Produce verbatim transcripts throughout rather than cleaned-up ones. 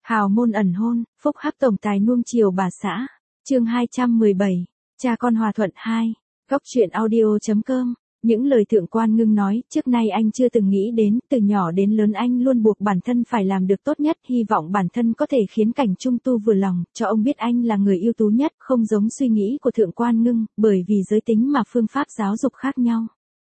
Hào môn ẩn hôn, phúc hắc tổng tài nuông chiều bà xã. Chương hai trăm mười bảy, cha con hòa thuận hai. Góc truyện audio.com. Những lời Thượng Quan Ngưng nói, trước nay anh chưa từng nghĩ đến, từ nhỏ đến lớn anh luôn buộc bản thân phải làm được tốt nhất, hy vọng bản thân có thể khiến Cảnh Trung Tu vừa lòng, cho ông biết anh là người ưu tú nhất, không giống suy nghĩ của Thượng Quan Ngưng, bởi vì giới tính mà phương pháp giáo dục khác nhau.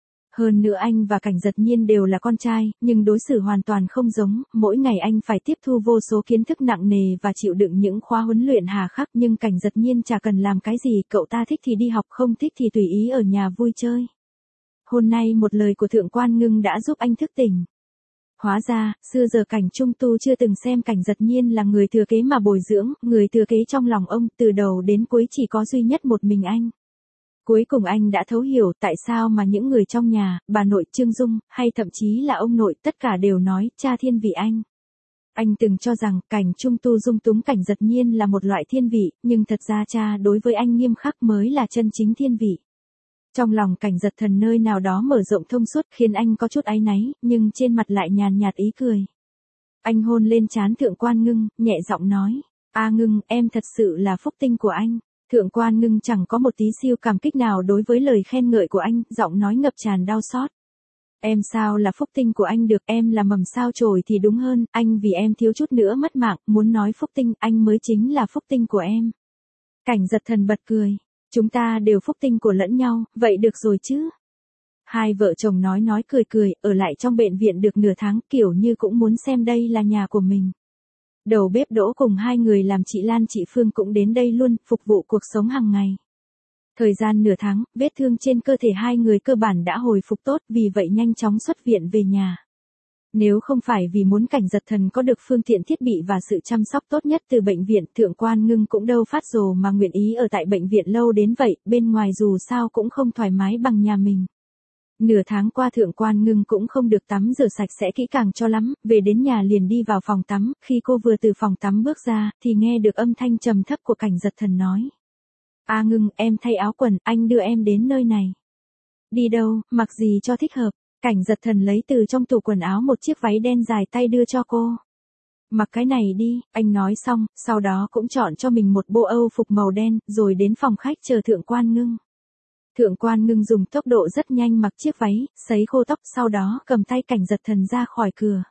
Hơn nữa anh và Cảnh Giật Nhiên đều là con trai, nhưng đối xử hoàn toàn không giống, mỗi ngày anh phải tiếp thu vô số kiến thức nặng nề và chịu đựng những khóa huấn luyện hà khắc, nhưng Cảnh Giật Nhiên chả cần làm cái gì, cậu ta thích thì đi học, không thích thì tùy ý ở nhà vui chơi. Hôm nay một lời của Thượng Quan Ngưng đã giúp anh thức tỉnh. Hóa ra, xưa giờ Cảnh Trung Tu chưa từng xem Cảnh Giật Nhiên là người thừa kế mà bồi dưỡng, người thừa kế trong lòng ông, từ đầu đến cuối chỉ có duy nhất một mình anh. Cuối cùng anh đã thấu hiểu tại sao mà những người trong nhà, bà nội Trương Dung, hay thậm chí là ông nội, tất cả đều nói, cha thiên vị anh. Anh từng cho rằng, Cảnh Trung Tu dung túng Cảnh Giật Nhiên là một loại thiên vị, nhưng thật ra cha đối với anh nghiêm khắc mới là chân chính thiên vị. Trong lòng Cảnh Giật Thần nơi nào đó mở rộng thông suốt khiến anh có chút áy náy, nhưng trên mặt lại nhàn nhạt ý cười. Anh hôn lên trán Thượng Quan Ngưng, nhẹ giọng nói, A Ngưng, em thật sự là phúc tinh của anh. Thượng Quan Ngưng chẳng có một tí siêu cảm kích nào đối với lời khen ngợi của anh, giọng nói ngập tràn đau xót. Em sao là phúc tinh của anh được, em là mầm sao chổi thì đúng hơn, anh vì em thiếu chút nữa mất mạng, muốn nói phúc tinh, anh mới chính là phúc tinh của em. Cảnh Giật Thần bật cười, chúng ta đều phúc tinh của lẫn nhau, vậy được rồi chứ. Hai vợ chồng nói nói cười cười, ở lại trong bệnh viện được nửa tháng, kiểu như cũng muốn xem đây là nhà của mình. Đầu bếp Đỗ cùng hai người làm chị Lan chị Phương cũng đến đây luôn, phục vụ cuộc sống hàng ngày. Thời gian nửa tháng, vết thương trên cơ thể hai người cơ bản đã hồi phục tốt, vì vậy nhanh chóng xuất viện về nhà. Nếu không phải vì muốn Cảnh Giật Thần có được phương tiện thiết bị và sự chăm sóc tốt nhất từ bệnh viện, Thượng Quan Ngưng cũng đâu phát rồ mà nguyện ý ở tại bệnh viện lâu đến vậy, bên ngoài dù sao cũng không thoải mái bằng nhà mình. Nửa tháng qua Thượng Quan Ngưng cũng không được tắm rửa sạch sẽ kỹ càng cho lắm, về đến nhà liền đi vào phòng tắm, khi cô vừa từ phòng tắm bước ra, thì nghe được âm thanh trầm thấp của Cảnh Giật Thần nói. A Ngưng, em thay áo quần, anh đưa em đến nơi này. Đi đâu, mặc gì cho thích hợp. Cảnh Giật Thần lấy từ trong tủ quần áo một chiếc váy đen dài tay đưa cho cô. Mặc cái này đi, anh nói xong, sau đó cũng chọn cho mình một bộ Âu phục màu đen, rồi đến phòng khách chờ Thượng Quan Ngưng. Thượng Quan Ngưng dùng tốc độ rất nhanh mặc chiếc váy, sấy khô tóc, sau đó cầm tay Cảnh Giật Thần ra khỏi cửa.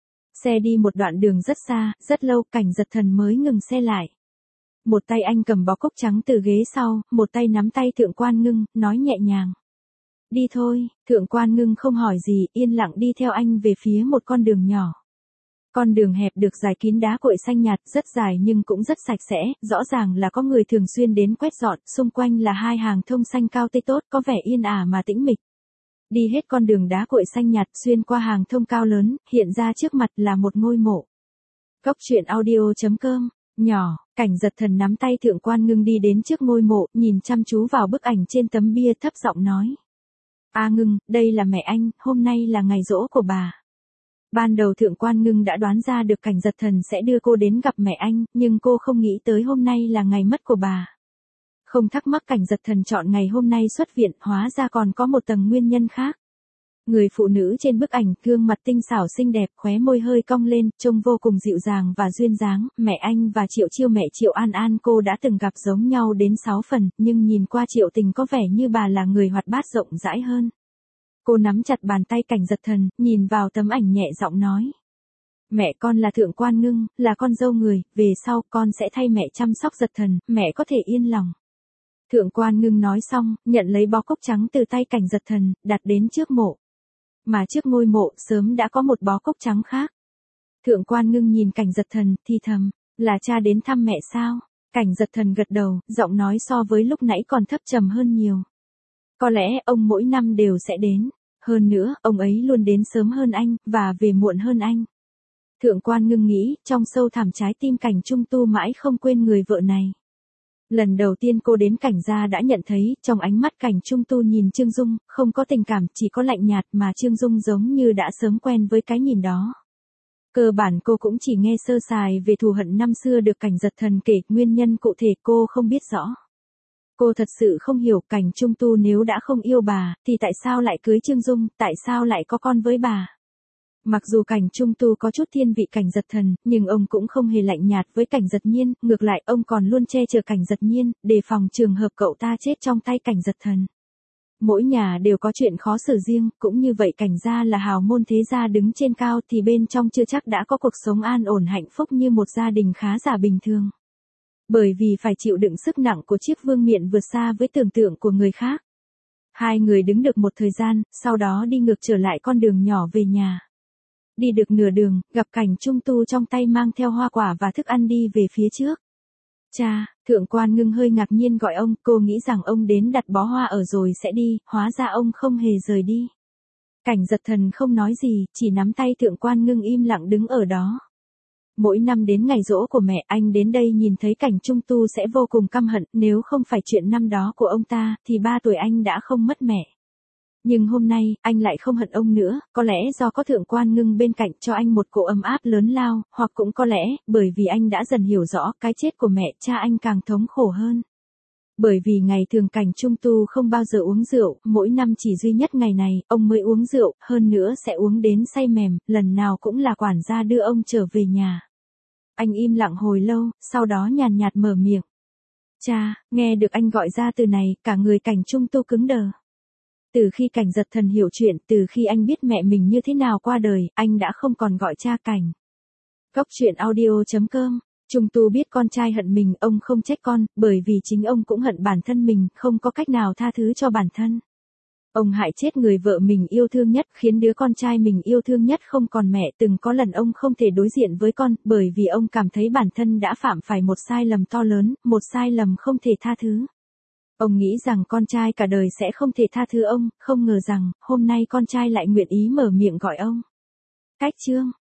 Xe đi một đoạn đường rất xa, rất lâu, Cảnh Giật Thần mới ngừng xe lại. Một tay anh cầm bó cúc trắng từ ghế sau, một tay nắm tay Thượng Quan Ngưng, nói nhẹ nhàng. Đi thôi, Thượng Quan Ngưng không hỏi gì, yên lặng đi theo anh về phía một con đường nhỏ. Con đường hẹp được rải kín đá cuội xanh nhạt, rất dài nhưng cũng rất sạch sẽ, rõ ràng là có người thường xuyên đến quét dọn, xung quanh là hai hàng thông xanh cao tây tốt, có vẻ yên ả mà tĩnh mịch. Đi hết con đường đá cuội xanh nhạt, xuyên qua hàng thông cao lớn, hiện ra trước mặt là một ngôi mộ. Góc truyện audio.com. Nhỏ, Cảnh Giật Thần nắm tay Thượng Quan Ngưng đi đến trước ngôi mộ, nhìn chăm chú vào bức ảnh trên tấm bia, thấp giọng nói. A Ngưng, đây là mẹ anh, hôm nay là ngày giỗ của bà. Ban đầu Thượng Quan Ngưng đã đoán ra được Cảnh Giật Thần sẽ đưa cô đến gặp mẹ anh, nhưng cô không nghĩ tới hôm nay là ngày mất của bà. Không thắc mắc Cảnh Giật Thần chọn ngày hôm nay xuất viện, hóa ra còn có một tầng nguyên nhân khác. Người phụ nữ trên bức ảnh, gương mặt tinh xảo xinh đẹp, khóe môi hơi cong lên, trông vô cùng dịu dàng và duyên dáng, mẹ anh và Triệu Chiêu mẹ Triệu An An cô đã từng gặp giống nhau đến sáu phần, nhưng nhìn qua Triệu Tình có vẻ như bà là người hoạt bát rộng rãi hơn. Cô nắm chặt bàn tay Cảnh Giật Thần, nhìn vào tấm ảnh nhẹ giọng nói. Mẹ con là Thượng Quan Ngưng, là con dâu người, về sau con sẽ thay mẹ chăm sóc Giật Thần, mẹ có thể yên lòng. Thượng Quan Ngưng nói xong, nhận lấy bó cúc trắng từ tay Cảnh Giật Thần, đặt đến trước mộ. Mà trước ngôi mộ sớm đã có một bó cúc trắng khác. Thượng Quan Ngưng nhìn Cảnh Giật Thần, thì thầm, là cha đến thăm mẹ sao? Cảnh Giật Thần gật đầu, giọng nói so với lúc nãy còn thấp trầm hơn nhiều. Có lẽ ông mỗi năm đều sẽ đến, hơn nữa, ông ấy luôn đến sớm hơn anh, và về muộn hơn anh. Thượng Quan Ngưng nghĩ, trong sâu thẳm trái tim Cảnh Trung Tu mãi không quên người vợ này. Lần đầu tiên cô đến Cảnh gia đã nhận thấy, trong ánh mắt Cảnh Trung Tu nhìn Trương Dung, không có tình cảm, chỉ có lạnh nhạt, mà Trương Dung giống như đã sớm quen với cái nhìn đó. Cơ bản cô cũng chỉ nghe sơ sài về thù hận năm xưa được Cảnh Giật Thần kể, nguyên nhân cụ thể cô không biết rõ. Cô thật sự không hiểu Cảnh Trung Tu nếu đã không yêu bà, thì tại sao lại cưới Trương Dung, tại sao lại có con với bà. Mặc dù Cảnh Trung Tu có chút thiên vị Cảnh Giật Thần, nhưng ông cũng không hề lạnh nhạt với Cảnh Giật Nhiên, ngược lại ông còn luôn che chở Cảnh Giật Nhiên, đề phòng trường hợp cậu ta chết trong tay Cảnh Giật Thần. Mỗi nhà đều có chuyện khó xử riêng, cũng như vậy Cảnh gia là hào môn thế gia đứng trên cao thì bên trong chưa chắc đã có cuộc sống an ổn hạnh phúc như một gia đình khá giả bình thường. Bởi vì phải chịu đựng sức nặng của chiếc vương miện vượt xa với tưởng tượng của người khác. Hai người đứng được một thời gian, sau đó đi ngược trở lại con đường nhỏ về nhà. Đi được nửa đường, gặp Cảnh Trung Tu trong tay mang theo hoa quả và thức ăn đi về phía trước. Cha, Thượng Quan Ngưng hơi ngạc nhiên gọi ông, cô nghĩ rằng ông đến đặt bó hoa ở rồi sẽ đi, hóa ra ông không hề rời đi. Cảnh Giật Thần không nói gì, chỉ nắm tay Thượng Quan Ngưng im lặng đứng ở đó. Mỗi năm đến ngày giỗ của mẹ anh đến đây nhìn thấy Cảnh Trung Tu sẽ vô cùng căm hận, nếu không phải chuyện năm đó của ông ta, thì ba tuổi anh đã không mất mẹ. Nhưng hôm nay, anh lại không hận ông nữa, có lẽ do có Thượng Quan Ngưng bên cạnh cho anh một cỗ ấm áp lớn lao, hoặc cũng có lẽ, bởi vì anh đã dần hiểu rõ cái chết của mẹ cha anh càng thống khổ hơn. Bởi vì ngày thường Cảnh Trung Tu không bao giờ uống rượu, mỗi năm chỉ duy nhất ngày này, ông mới uống rượu, hơn nữa sẽ uống đến say mềm, lần nào cũng là quản gia đưa ông trở về nhà. Anh im lặng hồi lâu, sau đó nhàn nhạt mở miệng. Cha, nghe được anh gọi ra từ này, cả người Cảnh Trung Tu cứng đờ. Từ khi Cảnh Giật Thần hiểu chuyện, từ khi anh biết mẹ mình như thế nào qua đời, anh đã không còn gọi cha Cảnh. Góc truyện audio chấm com. Trung Tu biết con trai hận mình, ông không trách con, bởi vì chính ông cũng hận bản thân mình, không có cách nào tha thứ cho bản thân. Ông hại chết người vợ mình yêu thương nhất, khiến đứa con trai mình yêu thương nhất không còn mẹ, từng có lần ông không thể đối diện với con, bởi vì ông cảm thấy bản thân đã phạm phải một sai lầm to lớn, một sai lầm không thể tha thứ. Ông nghĩ rằng con trai cả đời sẽ không thể tha thứ ông, không ngờ rằng, hôm nay con trai lại nguyện ý mở miệng gọi ông. Cách chương